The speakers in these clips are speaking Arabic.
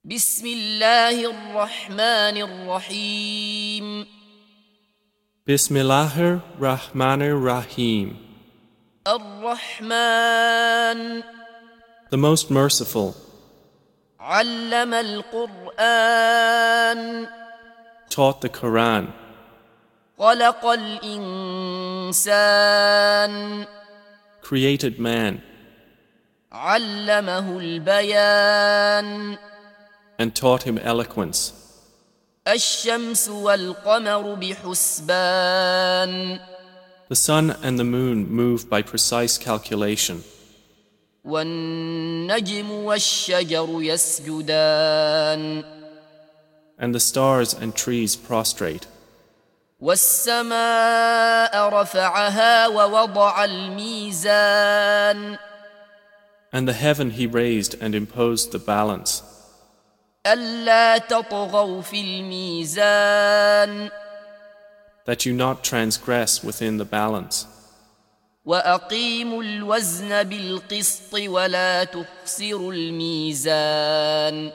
بسم الله الرحمن الرحيم Bismillahir Rahmanir Rahim. الرحمن The most merciful. علم القرآن Taught the Quran. خلق الإنسان Created man. علمه البيان And taught him eloquence. الشمس والقمر بحسبان The sun and the moon move by precise calculation. والنجم والشجر يسجدان And the stars and trees prostrate. والسماء رفعها ووضع الميزان And the heaven he raised and imposed the balance. ألا تطغوا في الميزان That you not transgress within the balance. وأقيموا الوزن بالقسط ولا تخسروا الميزان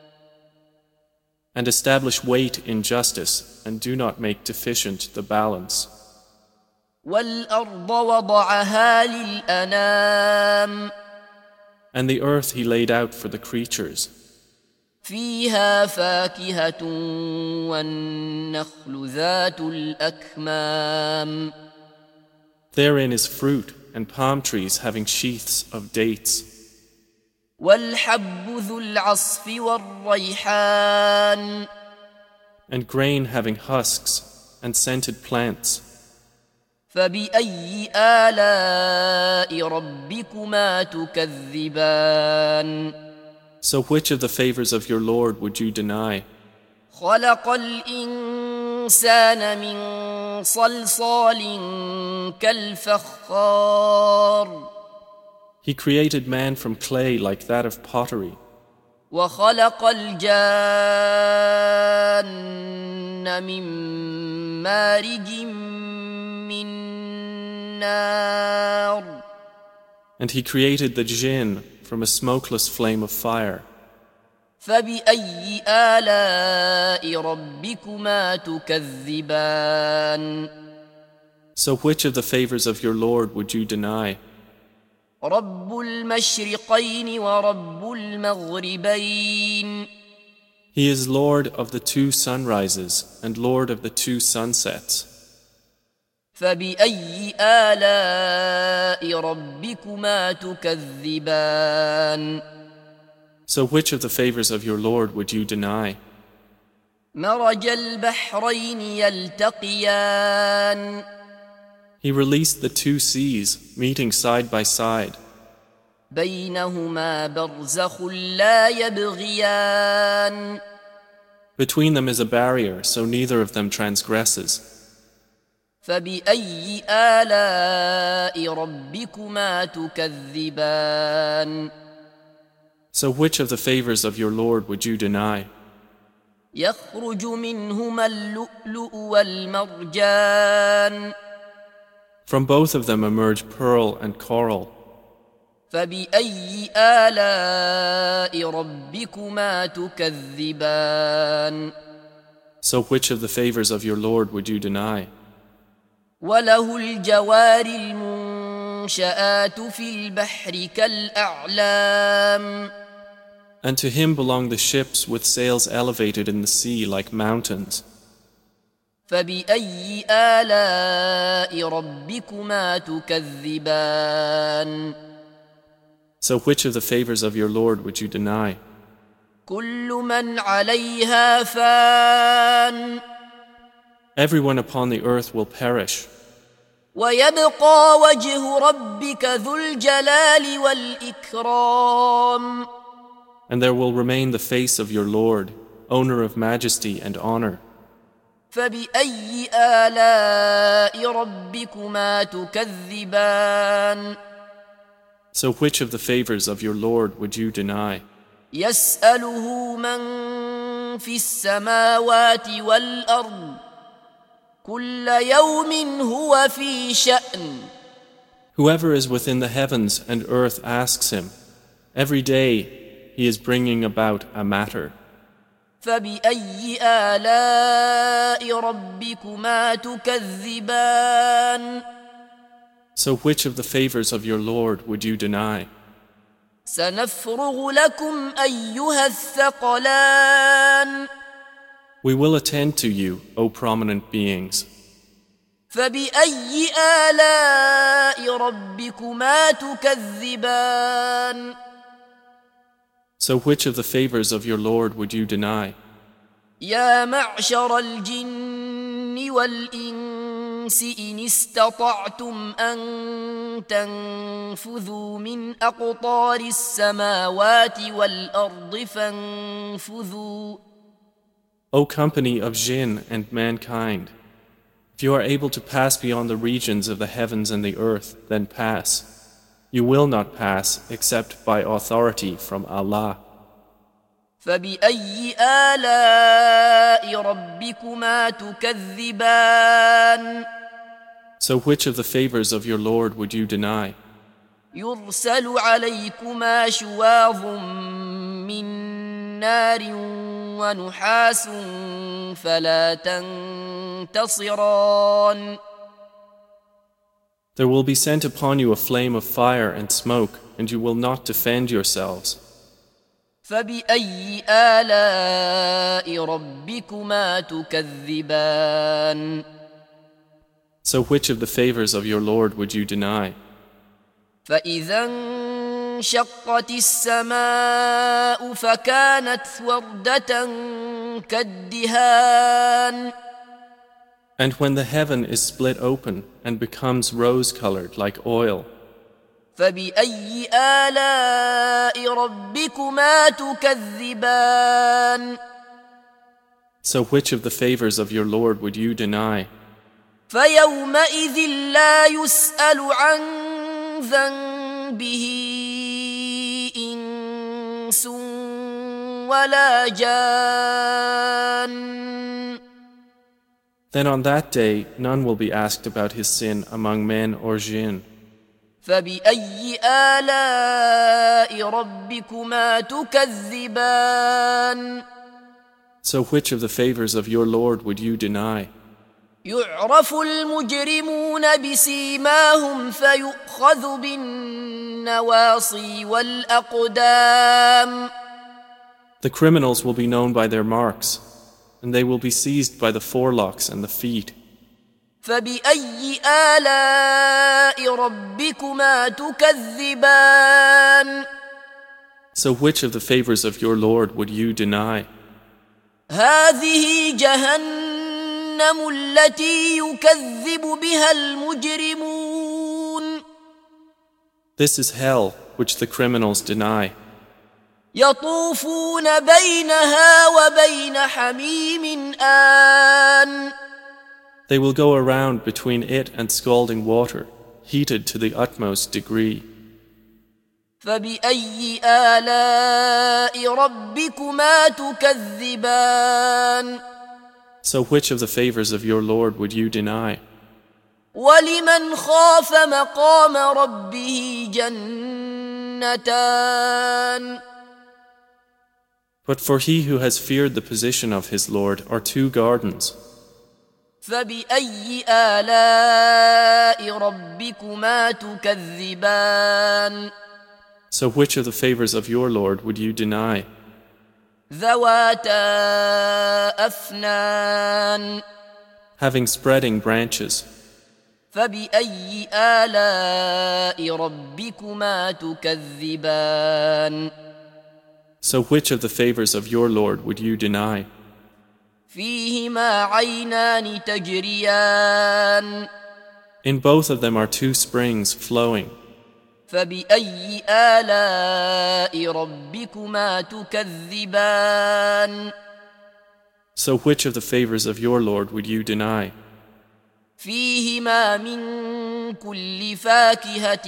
And establish weight in justice and do not make deficient the balance. والأرض وضعها للأنام And the earth he laid out for the creatures. فيها فاكهة والنخل ذات الأكمام Therein is fruit and palm trees having sheaths of dates. والحب ذو العصف والريحان And grain having husks and scented plants. فبأي آلاء ربكما تكذبان So which of the favors of your Lord would you deny? خلق الإنسان من صلصال كالفخار He created man from clay like that of pottery. وخلق الجان من مارج من نار And he created the jinn from a smokeless flame of fire. فبأي آلاء ربكما تكذبان So which of the favors of your Lord would you deny? رب المشرقين ورب المغربين He is Lord of the two sunrises and Lord of the two sunsets. فبأي آلاء ربكما تكذبان So which of the favors of your Lord would you deny? مرج البحرين يلتقيان He released the two seas, meeting side by side. بينهما برزخ لا يبغيان Between them is a barrier, so neither of them transgresses. فبأي آلاء ربكما تكذبان So which of the favors of your Lord would you deny? يخرج منهما اللؤلؤ والمرجان From both of them emerge pearl and coral. فبأي آلاء ربكما تكذبان So which of the favors of your Lord would you deny? وله الجوار المنشآت في البحر كالأعلام And to him belong the ships with sails elevated in the sea like mountains. فبأي آلاء ربكما تكذبان So which of the favors of your Lord would you deny? كل من عليها فان Everyone upon the earth will perish. ويبقى وجه ربك ذو الجلال والإكرام And there will remain the face of your Lord, owner of majesty and honor. فبأي آلاء ربكما تكذبان So which of the favors of your Lord would you deny? يسأله من في السماوات والأرض كل يوم هو في شأن Whoever is within the heavens and earth asks him. Every day he is bringing about a matter. فبأي آلاء ربكما تكذبان So which of the favors of your Lord would you deny? سنفرغ لكم أيها الثقلان We will attend to you, O prominent beings. فبأي آلاء ربكما تكذبان So which of the favors of your Lord would you deny? يا معشر الجن والإنس إن استطعتم أن تنفذوا من أقطار السماوات والأرض فانفذوا O company of jinn and mankind, if you are able to pass beyond the regions of the heavens and the earth, then pass. You will not pass except by authority from Allah. فبأي آلاء ربكما تكذبان So which of the favors of your Lord would you deny? يرسل عليكما شواظ من نار ونحاس فلا تنتصران There will be sent upon you a flame of fire and smoke, and you will not defend yourselves. فبأي آلاء ربكما تكذبان So which of the favors of your Lord would you deny? فإذا انشقت السماء فكانت وردة كالدهان And when the heaven is split open and becomes rose-colored like oil, فبأي آلاء ربكما تكذبان so which of the favors of your Lord would you deny? فيومئذ لا يسأل عن ذنبه إنس ولا جان Then on that day none will be asked about his sin among men or jinn. فبأي آلاء ربكما تكذبان So which of the favors of your Lord would you deny? يعرف المجرمون بسيماهم فيؤخذ بالنواصي والأقدام The criminals will be known by their marks, and they will be seized by the forelocks and the feet. فبأي آلاء ربكما تكذبان So which of the favors of your Lord would you deny? هذه جهنم التي يكذب بها المجرمون This is hell, which the criminals deny. يطوفون بينها وبين حميم آن They will go around between it and scalding water, heated to the utmost degree. فبأي آلاء ربكما تكذبان So which of the favors of your Lord would you deny? ولمن خاف مقام ربه جنتان But for he who has feared the position of his Lord are two gardens. فبأي آلاء ربكما تكذبان So which of the favors of your Lord would you deny? ذواتا أفنان Having spreading branches. فبأي آلاء ربكما تكذبان So which of the favors of your Lord would you deny? فيهما عينان تجريان In both of them are two springs flowing. فبأي آلاء ربكما تكذبان So which of the favors of your Lord would you deny? فيهما من كل فاكهة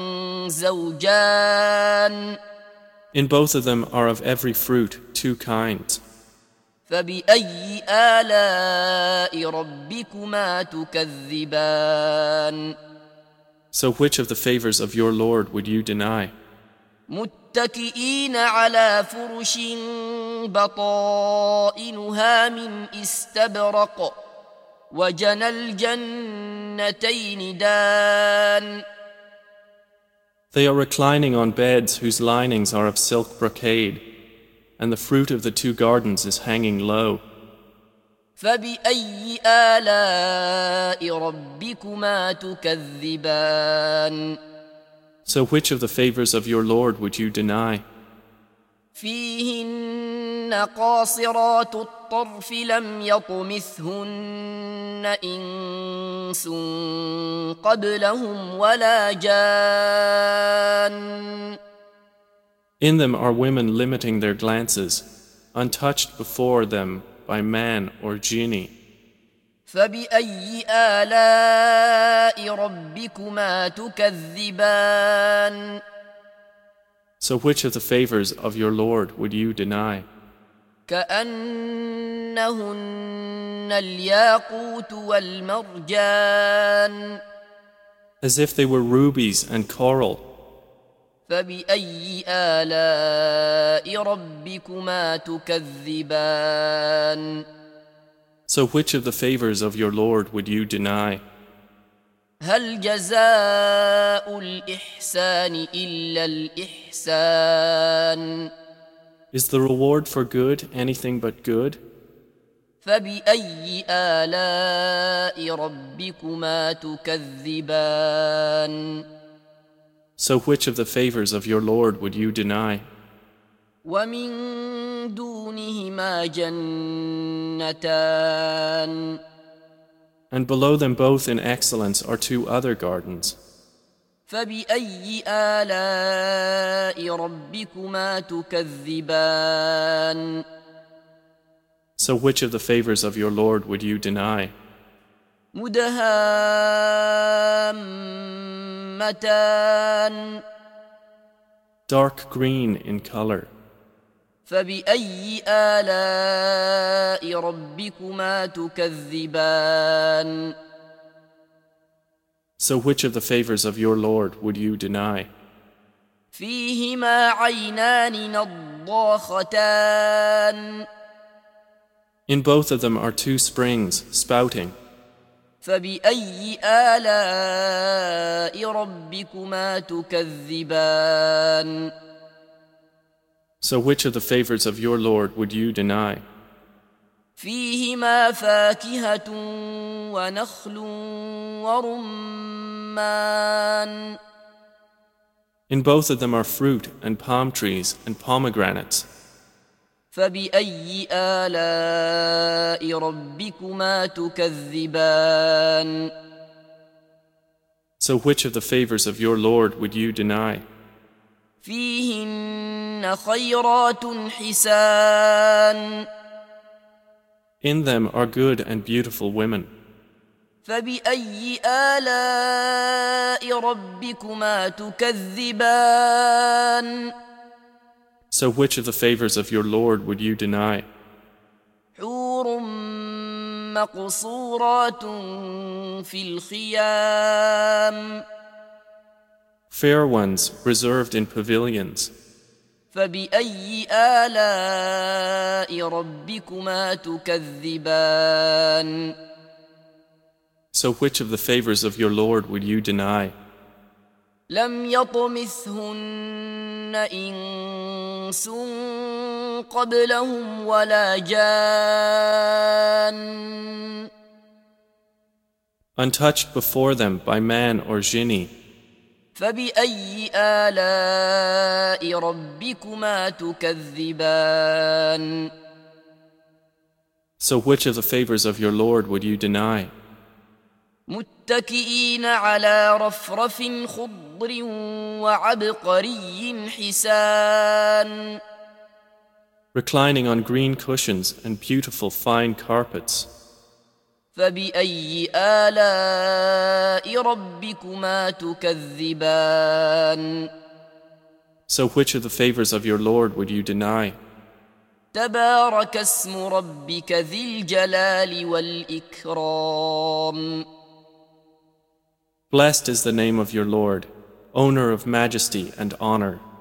زوجان In both of them are of every fruit two kinds. فبأي آلاء ربكما تكذبان So which of the favors of your Lord would you deny? متكئين على فرش بطائنها من استبرق وجنى الجنتين دان. They are reclining on beds whose linings are of silk brocade, and the fruit of the two gardens is hanging low. فبأي آلاء ربكما تكذبان. So which of the favors of your Lord would you deny? فيهن قاصرات الطرف لم يطمثهن إنس قبلهم ولا جان. In them are women limiting their glances, untouched before them by man or genie. فبأي آلاء ربكما تكذبان. So which of the favors of your Lord would you deny? كأنهن الياقوت والمرجان. As if they were rubies and coral. فبأي آلاء ربكما تكذبان. So which of the favors of your Lord would you deny? هل جزاء الإحسان إلا الإحسان. Is the reward for good anything but good? فبأي آلاء ربكما تكذبان. So which of the favors of your Lord would you deny? ومن دونهما جنتان. And below them both in excellence are two other gardens. فبأي آلاء ربكما تكذبان. So which of the favors of your Lord would you deny? مدهامتان. Dark green in color. فبأي آلاء ربكما تكذبان. So which of the favors of your Lord would you deny? فيهما عينان نضاختان. In both of them are two springs spouting. فبأي آلاء ربكما تكذبان. So which of the favors of your Lord would you deny? فيهما فاكهة ونخل ورمان. In both of them are fruit and palm trees and pomegranates. فبأي آلاء ربكما تكذبان. So which of the favors of your Lord would you deny? فيهن خيرات حسان. In them are good and beautiful women. فبأي آلاء ربكما تكذبان. So which of the favors of your Lord would you deny? حور مقصورات في الخيام. Fair ones reserved in pavilions. فبأي آلاء ربكما تكذبان. So which of the favors of your Lord would you deny? لم يطمثهن إنس قبلهم ولا جان. Untouched before them by man or genie. فبأي آلاء ربكما تكذبان. So which of the favors of your Lord would you deny? متكئين على رفرف خضر وعبقري حسان. Reclining on green cushions and beautiful fine carpets. فبأي آلاء ربكما تكذبان. So which of the favors of your Lord would you deny? تبارك اسم ربك ذي الجلال والإكرام. Blessed is the name of your Lord, owner of majesty and honor.